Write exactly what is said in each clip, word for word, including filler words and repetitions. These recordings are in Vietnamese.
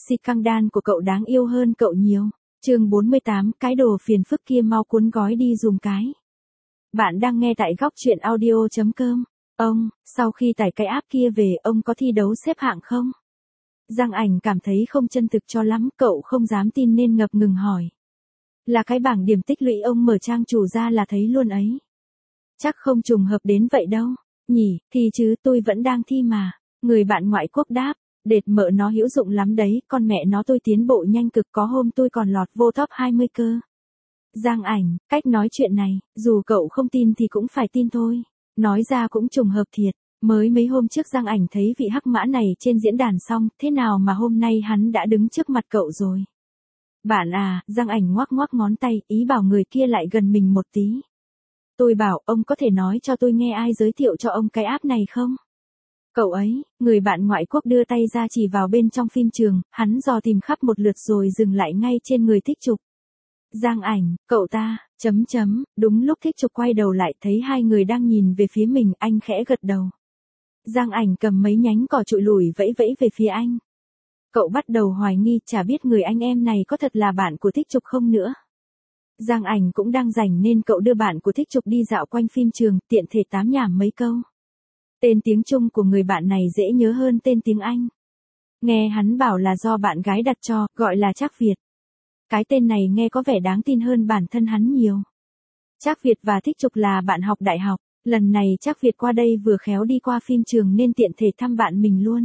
Si căng đan của cậu đáng yêu hơn cậu nhiều. Chương bốn mươi tám, cái đồ phiền phức kia mau cuốn gói đi dùm cái. Bạn đang nghe tại góc truyện audio chấm com. Ông, sau khi tải cái app kia về ông có thi đấu xếp hạng không? Giang Ảnh cảm thấy không chân thực cho lắm, cậu không dám tin nên ngập ngừng hỏi. Là cái bảng điểm tích lũy ông mở trang chủ ra là thấy luôn ấy. Chắc không trùng hợp đến vậy đâu. Nhỉ, thì chứ tôi vẫn đang thi mà. Người bạn ngoại quốc đáp. Đệt mợ nó hữu dụng lắm đấy, con mẹ nó tôi tiến bộ nhanh cực, có hôm tôi còn lọt vô top hai mươi cơ. Giang Ảnh, cách nói chuyện này, dù cậu không tin thì cũng phải tin thôi. Nói ra cũng trùng hợp thiệt. Mới mấy hôm trước Giang Ảnh thấy vị hắc mã này trên diễn đàn xong, thế nào mà hôm nay hắn đã đứng trước mặt cậu rồi. Bạn à, Giang Ảnh ngoắc ngoắc ngón tay, ý bảo người kia lại gần mình một tí. Tôi bảo, ông có thể nói cho tôi nghe ai giới thiệu cho ông cái app này không? Cậu ấy, người bạn ngoại quốc đưa tay ra chỉ vào bên trong phim trường, hắn dò tìm khắp một lượt rồi dừng lại ngay trên người Thích Trục. Giang Ảnh, cậu ta, chấm chấm, đúng lúc Thích Trục quay đầu lại thấy hai người đang nhìn về phía mình, anh khẽ gật đầu. Giang Ảnh cầm mấy nhánh cỏ trụi lủi vẫy vẫy về phía anh. Cậu bắt đầu hoài nghi, chả biết người anh em này có thật là bạn của Thích Trục không nữa. Giang Ảnh cũng đang rảnh nên cậu đưa bạn của Thích Trục đi dạo quanh phim trường, tiện thể tám nhảm mấy câu. Tên tiếng Trung của người bạn này dễ nhớ hơn tên tiếng Anh. Nghe hắn bảo là do bạn gái đặt cho, gọi là Trác Việt. Cái tên này nghe có vẻ đáng tin hơn bản thân hắn nhiều. Trác Việt và Thích Trục là bạn học đại học, lần này Trác Việt qua đây vừa khéo đi qua phim trường nên tiện thể thăm bạn mình luôn.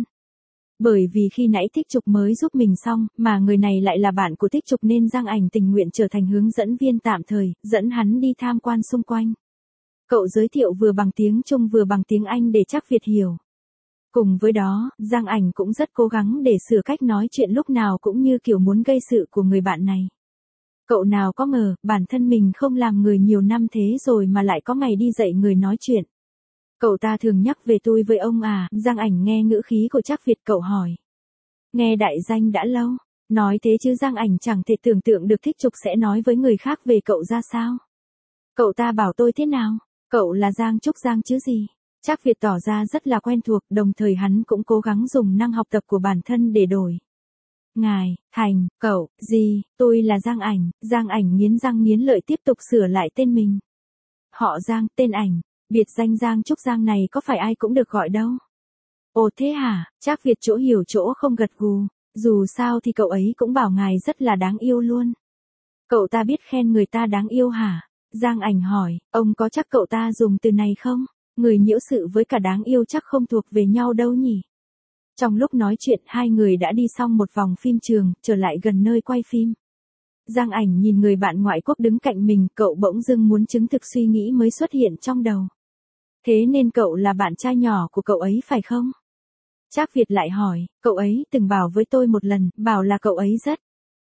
Bởi vì khi nãy Thích Trục mới giúp mình xong, mà người này lại là bạn của Thích Trục nên Giang Ảnh tình nguyện trở thành hướng dẫn viên tạm thời, dẫn hắn đi tham quan xung quanh. Cậu giới thiệu vừa bằng tiếng Trung vừa bằng tiếng Anh để Trác Việt hiểu. Cùng với đó, Giang Ảnh cũng rất cố gắng để sửa cách nói chuyện lúc nào cũng như kiểu muốn gây sự của người bạn này. Cậu nào có ngờ, bản thân mình không làm người nhiều năm thế rồi mà lại có ngày đi dạy người nói chuyện. Cậu ta thường nhắc về tôi với ông à, Giang Ảnh nghe ngữ khí của Trác Việt cậu hỏi. Nghe đại danh đã lâu, nói thế chứ Giang Ảnh chẳng thể tưởng tượng được Thích Trục sẽ nói với người khác về cậu ra sao. Cậu ta bảo tôi thế nào? Cậu là Giang Trúc Giang chứ gì? Trác Việt tỏ ra rất là quen thuộc, đồng thời hắn cũng cố gắng dùng năng học tập của bản thân để đổi. Ngài, Thành, cậu, gì, tôi là Giang Ảnh, Giang Ảnh nghiến răng nghiến lợi tiếp tục sửa lại tên mình. Họ Giang, tên Ảnh, biệt danh Giang Trúc Giang này có phải ai cũng được gọi đâu. Ồ thế hả, Trác Việt chỗ hiểu chỗ không gật gù, dù sao thì cậu ấy cũng bảo ngài rất là đáng yêu luôn. Cậu ta biết khen người ta đáng yêu hả? Giang Ảnh hỏi, ông có chắc cậu ta dùng từ này không? Người nhiễu sự với cả đáng yêu chắc không thuộc về nhau đâu nhỉ? Trong lúc nói chuyện hai người đã đi xong một vòng phim trường, trở lại gần nơi quay phim. Giang Ảnh nhìn người bạn ngoại quốc đứng cạnh mình, cậu bỗng dưng muốn chứng thực suy nghĩ mới xuất hiện trong đầu. Thế nên cậu là bạn trai nhỏ của cậu ấy phải không? Trác Việt lại hỏi, cậu ấy từng bảo với tôi một lần, bảo là cậu ấy rất...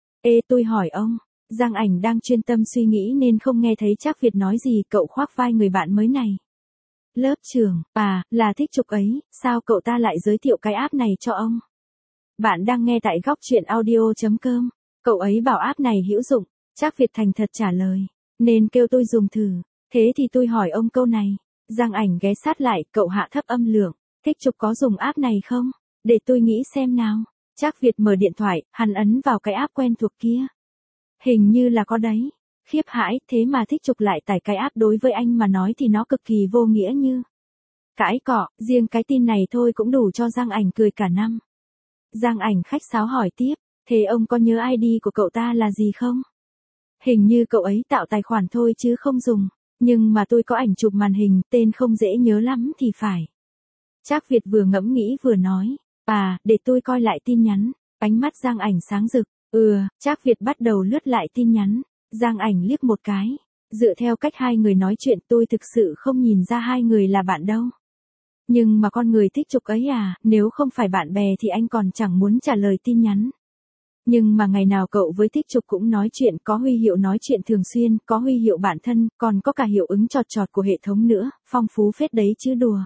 Ê tôi hỏi ông. Giang Ảnh đang chuyên tâm suy nghĩ nên không nghe thấy Trác Việt nói gì, cậu khoác vai người bạn mới này. Lớp trưởng, à, là Thích Trục ấy, sao cậu ta lại giới thiệu cái app này cho ông? Bạn đang nghe tại góc truyện audio chấm com. Cậu ấy bảo app này hữu dụng, Trác Việt thành thật trả lời, nên kêu tôi dùng thử. Thế thì tôi hỏi ông câu này. Giang Ảnh ghé sát lại, cậu hạ thấp âm lượng. Thích Trục có dùng app này không? Để tôi nghĩ xem nào. Trác Việt mở điện thoại, hắn ấn vào cái app quen thuộc kia. Hình như là có đấy. Khiếp hãi, thế mà Thích Trục lại tải cái app, đối với anh mà nói thì nó cực kỳ vô nghĩa như. Cãi cọ, riêng cái tin này thôi cũng đủ cho Giang Ảnh cười cả năm. Giang Ảnh khách sáo hỏi tiếp, thế ông có nhớ i đê của cậu ta là gì không? Hình như cậu ấy tạo tài khoản thôi chứ không dùng, nhưng mà tôi có ảnh chụp màn hình, tên không dễ nhớ lắm thì phải. Trác Việt vừa ngẫm nghĩ vừa nói, à, để tôi coi lại tin nhắn. Ánh mắt Giang Ảnh sáng rực. Ừ, Trác Việt bắt đầu lướt lại tin nhắn. Giang Ảnh liếc một cái. Dựa theo cách hai người nói chuyện tôi thực sự không nhìn ra hai người là bạn đâu. Nhưng mà con người Thích Trục ấy à, nếu không phải bạn bè thì anh còn chẳng muốn trả lời tin nhắn. Nhưng mà ngày nào cậu với Thích Trục cũng nói chuyện, có huy hiệu nói chuyện thường xuyên, có huy hiệu bản thân, còn có cả hiệu ứng chọt chọt của hệ thống nữa, phong phú phết đấy chứ đùa.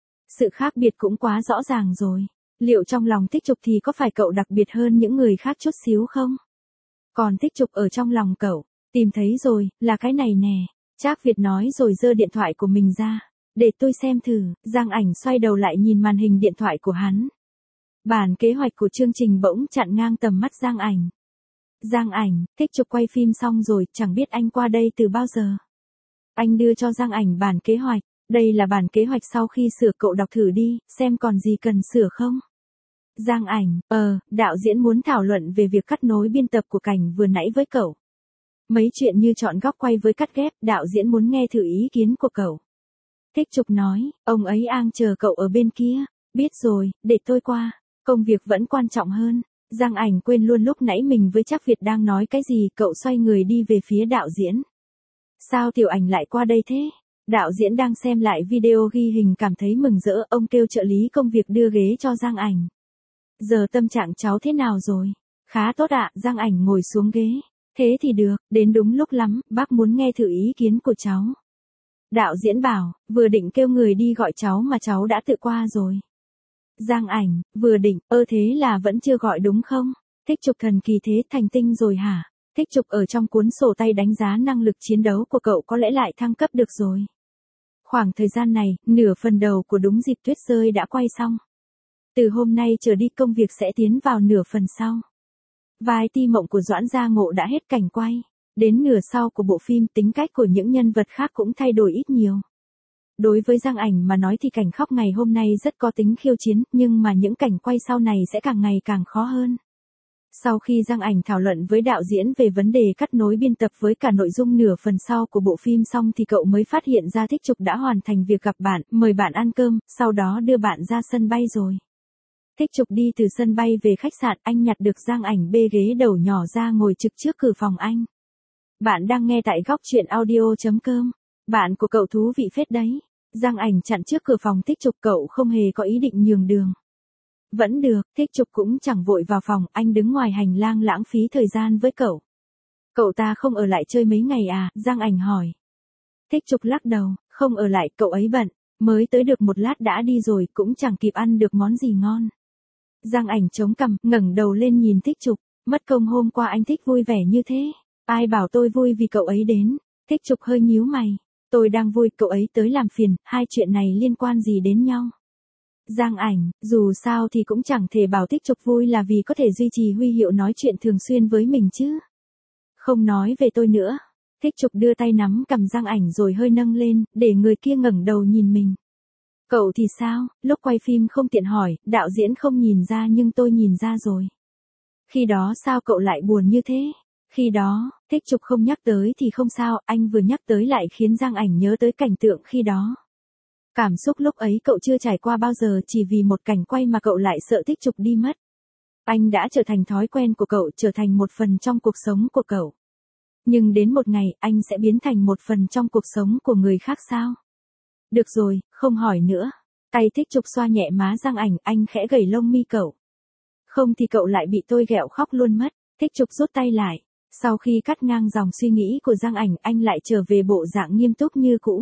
Sự khác biệt cũng quá rõ ràng rồi. Liệu trong lòng Thích Trục thì có phải cậu đặc biệt hơn những người khác chút xíu không? Còn Thích Trục ở trong lòng cậu, tìm thấy rồi, là cái này nè. Trác Việt nói rồi giơ điện thoại của mình ra. Để tôi xem thử. Giang Ảnh xoay đầu lại nhìn màn hình điện thoại của hắn. Bản kế hoạch của chương trình bỗng chặn ngang tầm mắt Giang Ảnh. Giang Ảnh, Thích Trục quay phim xong rồi, chẳng biết anh qua đây từ bao giờ. Anh đưa cho Giang Ảnh bản kế hoạch. Đây là bản kế hoạch sau khi sửa, cậu đọc thử đi, xem còn gì cần sửa không. Giang Ảnh, ờ, đạo diễn muốn thảo luận về việc cắt nối biên tập của cảnh vừa nãy với cậu. Mấy chuyện như chọn góc quay với cắt ghép, đạo diễn muốn nghe thử ý kiến của cậu. Thích Trục nói, ông ấy đang chờ cậu ở bên kia. Biết rồi, để tôi qua. Công việc vẫn quan trọng hơn. Giang Ảnh quên luôn lúc nãy mình với Trác Việt đang nói cái gì, cậu xoay người đi về phía đạo diễn. Sao Tiểu Ảnh lại qua đây thế? Đạo diễn đang xem lại video ghi hình cảm thấy mừng rỡ, ông kêu trợ lý công việc đưa ghế cho Giang Ảnh. Giờ tâm trạng cháu thế nào rồi? Khá tốt ạ, Giang Ảnh ngồi xuống ghế. Thế thì được, đến đúng lúc lắm, bác muốn nghe thử ý kiến của cháu. Đạo diễn bảo, vừa định kêu người đi gọi cháu mà cháu đã tự qua rồi. Giang Ảnh, vừa định, ơ thế là vẫn chưa gọi đúng không? Thích Trục thần kỳ thế, thành tinh rồi hả? Thích Trục ở trong cuốn sổ tay đánh giá năng lực chiến đấu của cậu có lẽ lại thăng cấp được rồi. Khoảng thời gian này, nửa phần đầu của Đúng Dịp Tuyết Rơi đã quay xong. Từ hôm nay trở đi công việc sẽ tiến vào nửa phần sau. Vai Ti Mộng của Doãn Gia Ngộ đã hết cảnh quay. Đến nửa sau của bộ phim, tính cách của những nhân vật khác cũng thay đổi ít nhiều. Đối với Giang Ảnh mà nói thì cảnh khóc ngày hôm nay rất có tính khiêu chiến, nhưng mà những cảnh quay sau này sẽ càng ngày càng khó hơn. Sau khi Giang Ảnh thảo luận với đạo diễn về vấn đề cắt nối biên tập với cả nội dung nửa phần sau của bộ phim xong thì cậu mới phát hiện ra Thích Trục đã hoàn thành việc gặp bạn, mời bạn ăn cơm, sau đó đưa bạn ra sân bay rồi. Thích Trục đi từ sân bay về khách sạn, anh nhặt được Giang Ảnh bê ghế đầu nhỏ ra ngồi trực trước cửa phòng anh. Bạn đang nghe tại góc truyện audio chấm com. Bạn của cậu thú vị phết đấy. Giang Ảnh chặn trước cửa phòng Thích Trục, cậu không hề có ý định nhường đường. Vẫn được, Thích Trục cũng chẳng vội vào phòng, anh đứng ngoài hành lang lãng phí thời gian với cậu. Cậu ta không ở lại chơi mấy ngày à, Giang Ảnh hỏi. Thích Trục lắc đầu, không ở lại, cậu ấy bận, mới tới được một lát đã đi rồi, cũng chẳng kịp ăn được món gì ngon. Giang Ảnh chống cằm, ngẩng đầu lên nhìn Thích Trục, mất công hôm qua anh thích vui vẻ như thế. Ai bảo tôi vui vì cậu ấy đến. Thích Trục hơi nhíu mày. Tôi đang vui, cậu ấy tới làm phiền, hai chuyện này liên quan gì đến nhau? Giang Ảnh, dù sao thì cũng chẳng thể bảo Thích Trục vui là vì có thể duy trì huy hiệu nói chuyện thường xuyên với mình chứ. Không nói về tôi nữa. Thích Trục đưa tay nắm cầm Giang Ảnh rồi hơi nâng lên, để người kia ngẩng đầu nhìn mình. Cậu thì sao, lúc quay phim không tiện hỏi, đạo diễn không nhìn ra nhưng tôi nhìn ra rồi. Khi đó sao cậu lại buồn như thế? Khi đó, Thích Trục không nhắc tới thì không sao, anh vừa nhắc tới lại khiến Giang Ảnh nhớ tới cảnh tượng khi đó. Cảm xúc lúc ấy cậu chưa trải qua bao giờ, chỉ vì một cảnh quay mà cậu lại sợ Thích Trục đi mất. Anh đã trở thành thói quen của cậu, trở thành một phần trong cuộc sống của cậu. Nhưng đến một ngày, anh sẽ biến thành một phần trong cuộc sống của người khác sao? Được rồi, không hỏi nữa. Tay Thích Trục xoa nhẹ má Giang Ảnh, anh khẽ gẩy lông mi cậu. Không thì cậu lại bị tôi ghẹo khóc luôn mất. Thích Trục rút tay lại. Sau khi cắt ngang dòng suy nghĩ của Giang Ảnh, anh lại trở về bộ dạng nghiêm túc như cũ.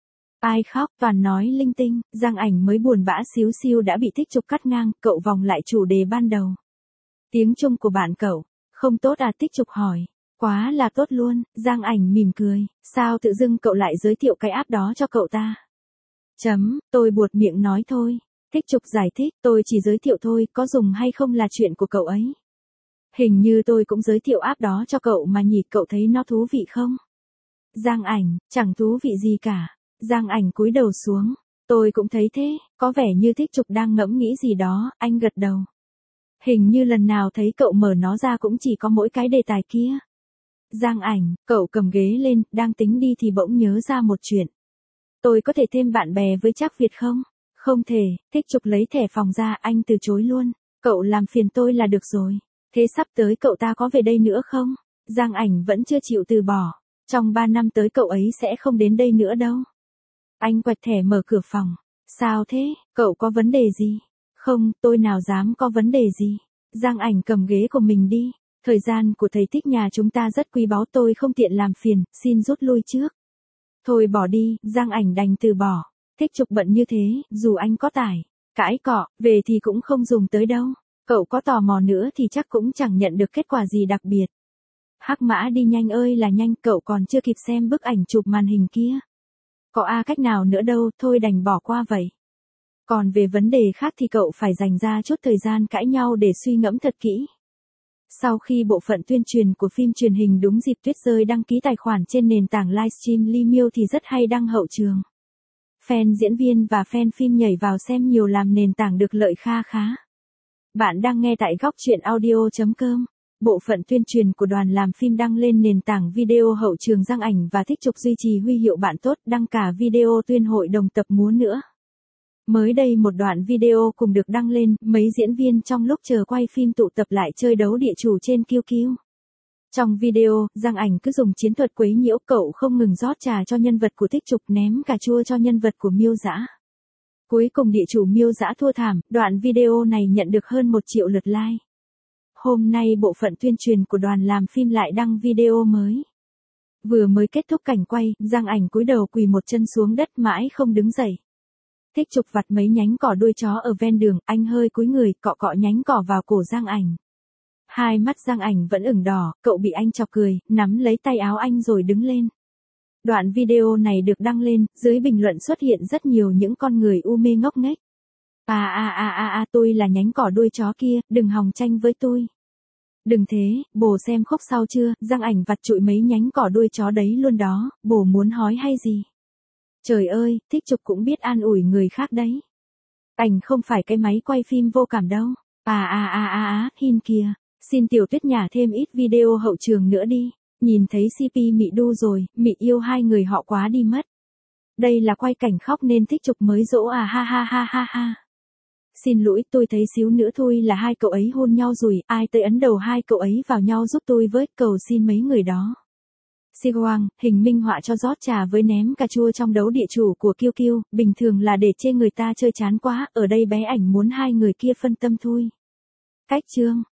Ai khóc, toàn nói linh tinh, Giang Ảnh mới buồn bã xíu xiu đã bị Thích Trục cắt ngang, cậu vòng lại chủ đề ban đầu. Tiếng Trung của bạn cậu, không tốt à, Thích Trục hỏi. Quá là tốt luôn, Giang Ảnh mỉm cười, sao tự dưng cậu lại giới thiệu cái app đó cho cậu ta? Chấm, tôi buột miệng nói thôi. Thích Trục giải thích, tôi chỉ giới thiệu thôi, có dùng hay không là chuyện của cậu ấy. Hình như tôi cũng giới thiệu app đó cho cậu mà nhỉ, cậu thấy nó thú vị không? Giang Ảnh, chẳng thú vị gì cả. Giang Ảnh cúi đầu xuống. Tôi cũng thấy thế, có vẻ như Thích Trục đang ngẫm nghĩ gì đó, anh gật đầu. Hình như lần nào thấy cậu mở nó ra cũng chỉ có mỗi cái đề tài kia. Giang Ảnh, cậu cầm ghế lên, đang tính đi thì bỗng nhớ ra một chuyện. Tôi có thể thêm bạn bè với Trác Việt không? Không thể, Thích Trục lấy thẻ phòng ra, anh từ chối luôn. Cậu làm phiền tôi là được rồi. Thế sắp tới cậu ta có về đây nữa không? Giang Ảnh vẫn chưa chịu từ bỏ. Trong ba năm tới cậu ấy sẽ không đến đây nữa đâu. Anh quẹt thẻ mở cửa phòng. Sao thế, cậu có vấn đề gì? Không, tôi nào dám có vấn đề gì. Giang Ảnh cầm ghế của mình đi. Thời gian của thầy Thích nhà chúng ta rất quý báu, tôi không tiện làm phiền, xin rút lui trước. Thôi bỏ đi, Giang Ảnh đành từ bỏ. Thích Trục bận như thế, dù anh có tải, cãi cọ, về thì cũng không dùng tới đâu. Cậu có tò mò nữa thì chắc cũng chẳng nhận được kết quả gì đặc biệt. Hắc mã đi nhanh ơi là nhanh, cậu còn chưa kịp xem bức ảnh chụp màn hình kia. Có a cách nào nữa đâu, thôi đành bỏ qua vậy. Còn về vấn đề khác thì cậu phải dành ra chút thời gian cãi nhau để suy ngẫm thật kỹ. Sau khi bộ phận tuyên truyền của phim truyền hình Đúng Dịp Tuyết Rơi đăng ký tài khoản trên nền tảng livestream Lee Mill thì rất hay đăng hậu trường. Fan diễn viên và fan phim nhảy vào xem nhiều làm nền tảng được lợi kha khá. Bạn đang nghe tại góc truyện audio chấm com. Bộ phận tuyên truyền của đoàn làm phim đăng lên nền tảng video hậu trường Giang Ảnh và Thích Trục duy trì huy hiệu bạn tốt, đăng cả video tuyên hội đồng tập múa nữa. Mới đây một đoạn video cùng được đăng lên, mấy diễn viên trong lúc chờ quay phim tụ tập lại chơi đấu địa chủ trên kiu kiu. Trong video, Giang Ảnh cứ dùng chiến thuật quấy nhiễu, cậu không ngừng rót trà cho nhân vật của Thích Trục, ném cà chua cho nhân vật của Miêu Dã. Cuối cùng địa chủ Miêu Dã thua thảm, đoạn video này nhận được hơn một triệu lượt like. Hôm nay bộ phận tuyên truyền của đoàn làm phim lại đăng video mới. Vừa mới kết thúc cảnh quay, Giang Ảnh cúi đầu quỳ một chân xuống đất mãi không đứng dậy. Thích Trục vặt mấy nhánh cỏ đuôi chó ở ven đường, anh hơi cúi người, cọ cọ nhánh cỏ vào cổ Giang Ảnh. Hai mắt Giang Ảnh vẫn ửng đỏ, cậu bị anh chọc cười, nắm lấy tay áo anh rồi đứng lên. Đoạn video này được đăng lên, dưới bình luận xuất hiện rất nhiều những con người u mê ngốc nghếch. À à à à à tôi là nhánh cỏ đuôi chó kia, đừng hòng tranh với tôi. Đừng thế, bồ xem khúc sau chưa, Giang Ảnh vặt trụi mấy nhánh cỏ đuôi chó đấy luôn đó, bồ muốn hói hay gì? Trời ơi, Thích Trục cũng biết an ủi người khác đấy. Ảnh không phải cái máy quay phim vô cảm đâu. À à à à à, hin kìa, xin Tiểu Tuyết nhả thêm ít video hậu trường nữa đi. Nhìn thấy xê pê Mị Đu rồi, Mị yêu hai người họ quá đi mất. Đây là quay cảnh khóc nên Thích Trục mới dỗ à ha ha ha ha ha. Xin lỗi, tôi thấy xíu nữa thôi là hai cậu ấy hôn nhau rồi, ai tới ấn đầu hai cậu ấy vào nhau giúp tôi với, cầu xin mấy người đó. Sigoang, hình minh họa cho rót trà với ném cà chua trong đấu địa chủ của kiu kiu, bình thường là để chê người ta chơi chán quá, ở đây bé Ảnh muốn hai người kia phân tâm thôi. Cách chương